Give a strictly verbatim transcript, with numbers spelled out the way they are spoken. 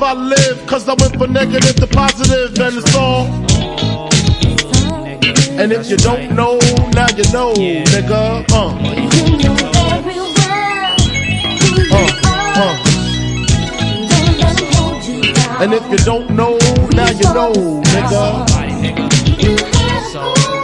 I live, cause I went from negative to positive, and it's all. And if you don't know, now you know, nigga. Uh. Uh, uh. And if you don't know, now you know, nigga.